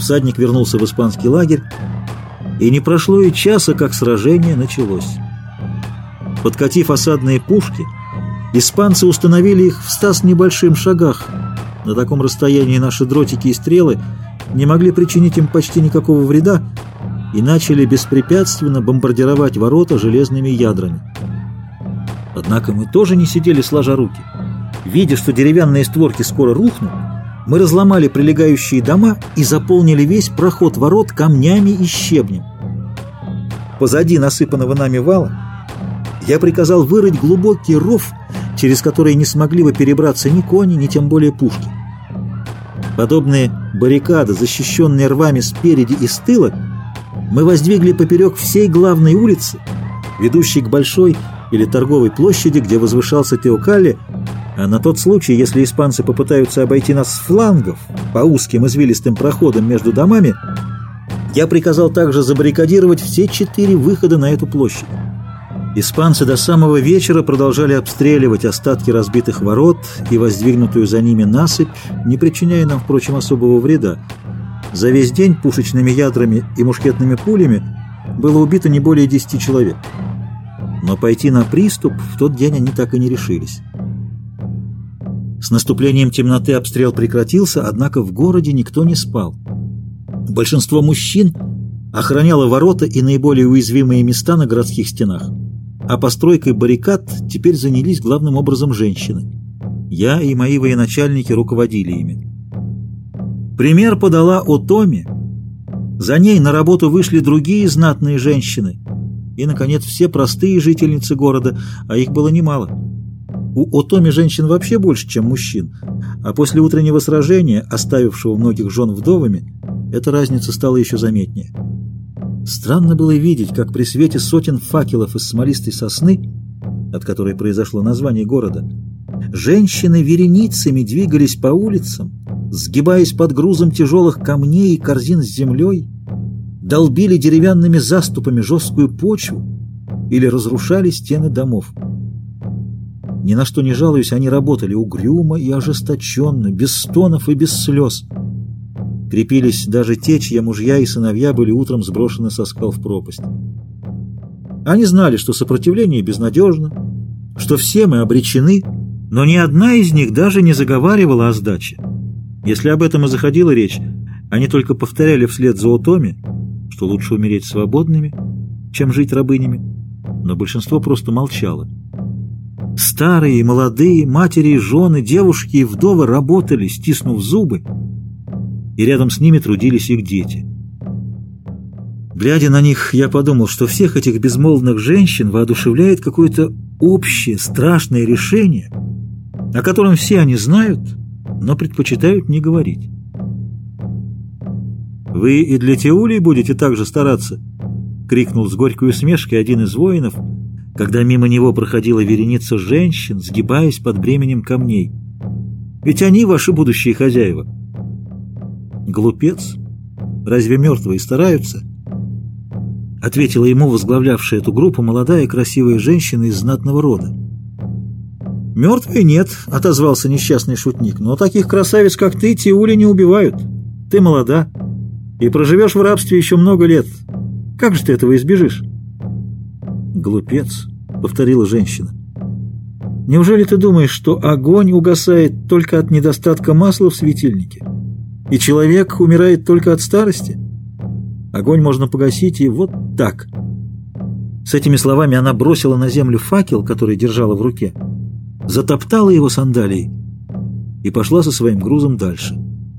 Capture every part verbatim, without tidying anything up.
Всадник вернулся в испанский лагерь, и не прошло и часа, как сражение началось. Подкатив осадные пушки, испанцы установили их в ста с небольшим шагах. На таком расстоянии наши дротики и стрелы не могли причинить им почти никакого вреда и начали беспрепятственно бомбардировать ворота железными ядрами. Однако мы тоже не сидели сложа руки. Видя, что деревянные створки скоро рухнут, мы разломали прилегающие дома и заполнили весь проход ворот камнями и щебнем. Позади насыпанного нами вала я приказал вырыть глубокий ров, через который не смогли бы перебраться ни кони, ни тем более пушки. Подобные баррикады, защищенные рвами спереди и с тыла, мы воздвигли поперек всей главной улицы, ведущей к большой или торговой площади, где возвышался Теокалли, а на тот случай, если испанцы попытаются обойти нас с флангов по узким извилистым проходам между домами, я приказал также забаррикадировать все четыре выхода на эту площадь. Испанцы до самого вечера продолжали обстреливать остатки разбитых ворот и воздвигнутую за ними насыпь, не причиняя нам, впрочем, особого вреда. За весь день пушечными ядрами и мушкетными пулями было убито не более десяти человек. Но пойти на приступ в тот день они так и не решились. С наступлением темноты обстрел прекратился, однако в городе никто не спал. Большинство мужчин охраняло ворота и наиболее уязвимые места на городских стенах, а постройкой баррикад теперь занялись главным образом женщины. Я и мои военачальники руководили ими. Пример подала Отоми. За ней на работу вышли другие знатные женщины и, наконец, все простые жительницы города, а их было немало. У Отоми женщин вообще больше, чем мужчин, а после утреннего сражения, оставившего многих жен вдовами, эта разница стала еще заметнее. Странно было видеть, как при свете сотен факелов из смолистой сосны, от которой произошло название города, женщины вереницами двигались по улицам, сгибаясь под грузом тяжелых камней и корзин с землей, долбили деревянными заступами жесткую почву или разрушали стены домов. Ни на что не жалуясь, они работали угрюмо и ожесточенно, без стонов и без слез. Крепились даже те, чьи мужья и сыновья были утром сброшены со скал в пропасть. Они знали, что сопротивление безнадежно, что все мы обречены, но ни одна из них даже не заговаривала о сдаче. Если об этом и заходила речь, они только повторяли вслед за Отоми, что лучше умереть свободными, чем жить рабынями, но большинство просто молчало. Старые и молодые, матери и жены, девушки и вдовы работали, стиснув зубы, и рядом с ними трудились их дети. Глядя на них, я подумал, что всех этих безмолвных женщин воодушевляет какое-то общее, страшное решение, о котором все они знают, но предпочитают не говорить. «Вы и для Теулии будете так же стараться?» — крикнул с горькой усмешкой один из воинов, когда мимо него проходила вереница женщин, сгибаясь под бременем камней. «Ведь они ваши будущие хозяева». «Глупец! Разве мертвые стараются?» — ответила ему возглавлявшая эту группу молодая красивая женщина из знатного рода. «Мертвые нет», — отозвался несчастный шутник, «но таких красавиц, как ты, Теули не убивают. Ты молода и проживешь в рабстве еще много лет. Как же ты этого избежишь?» «Глупец», — повторила женщина. «Неужели ты думаешь, что огонь угасает только от недостатка масла в светильнике, и человек умирает только от старости? Огонь можно погасить и вот так». С этими словами она бросила на землю факел, который держала в руке, затоптала его сандалией и пошла со своим грузом дальше.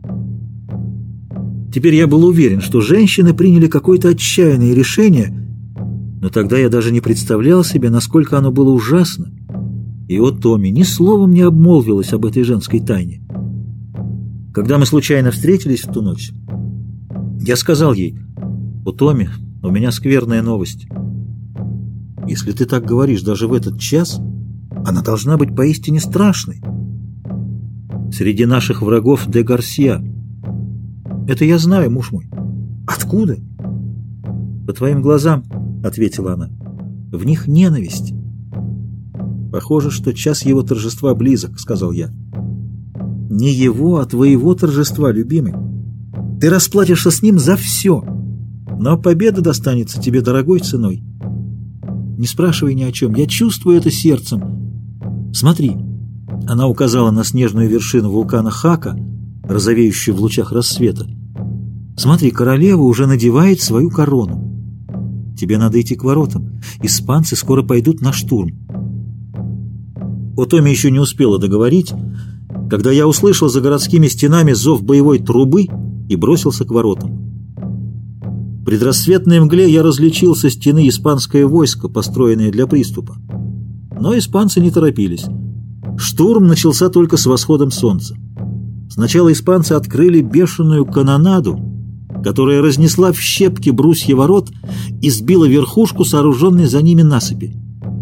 Теперь я был уверен, что женщины приняли какое-то отчаянное решение, но тогда я даже не представлял себе, насколько оно было ужасно. И Отоми ни словом не обмолвилась об этой женской тайне. Когда мы случайно встретились в ту ночь, я сказал ей: «Отоми, у меня скверная новость. Если ты так говоришь даже в этот час, она должна быть поистине страшной. Среди наших врагов де Гарсия». «Это я знаю, муж мой». «Откуда?» «По твоим глазам», — ответила она. «В них ненависть». «Похоже, что час его торжества близок», — сказал я. «Не его, а твоего торжества, любимый. Ты расплатишься с ним за все, но победа достанется тебе дорогой ценой. Не спрашивай ни о чем, я чувствую это сердцем. Смотри, она указала на снежную вершину вулкана Хака, розовеющую в лучах рассвета. Смотри, королева уже надевает свою корону. Тебе надо идти к воротам. Испанцы скоро пойдут на штурм. Отоми еще не успела договорить, когда я услышал за городскими стенами зов боевой трубы и бросился к воротам. В предрассветной мгле я различил со стены испанское войско, построенное для приступа. Но испанцы не торопились. Штурм начался только с восходом солнца. Сначала испанцы открыли бешеную канонаду, которая разнесла в щепки брусья ворот и сбила верхушку сооруженной за ними насыпи.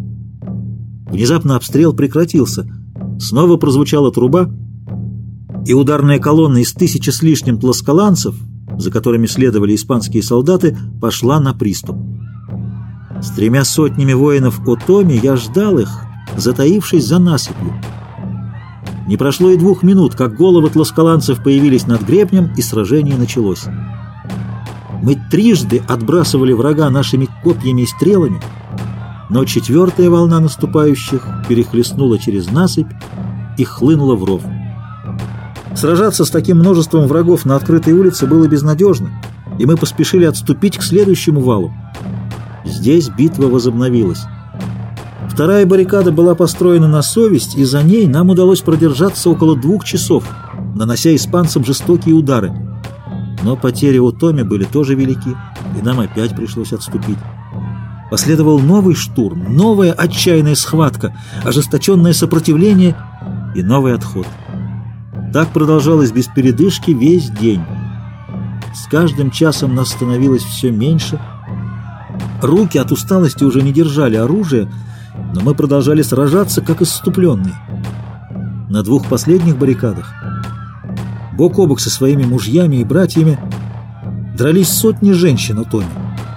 Внезапно обстрел прекратился. Снова прозвучала труба, и ударная колонна из тысячи с лишним тласкаланцев, за которыми следовали испанские солдаты, пошла на приступ. С тремя сотнями воинов Отоми я ждал их, затаившись за насыпью. Не прошло и двух минут, как головы тласкаланцев появились над гребнем, и сражение началось. Мы трижды отбрасывали врага нашими копьями и стрелами, но четвертая волна наступающих перехлестнула через насыпь и хлынула в ров. Сражаться с таким множеством врагов на открытой улице было безнадежно, и мы поспешили отступить к следующему валу. Здесь битва возобновилась. Вторая баррикада была построена на совесть, и за ней нам удалось продержаться около двух часов, нанося испанцам жестокие удары. Но потери у Томи были тоже велики, и нам опять пришлось отступить. Последовал новый штурм, новая отчаянная схватка, ожесточенное сопротивление и новый отход. Так продолжалось без передышки весь день. С каждым часом нас становилось все меньше. Руки от усталости уже не держали оружие, но мы продолжали сражаться, как исступленные. На двух последних баррикадах бок о бок со своими мужьями и братьями дрались сотни женщин у Томи.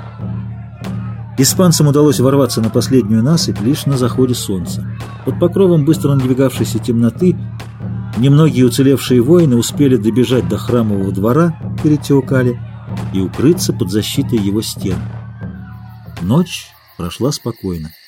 Испанцам удалось ворваться на последнюю насыпь лишь на заходе солнца. Под покровом быстро надвигавшейся темноты немногие уцелевшие воины успели добежать до храмового двора перед Теокали и укрыться под защитой его стен. Ночь прошла спокойно.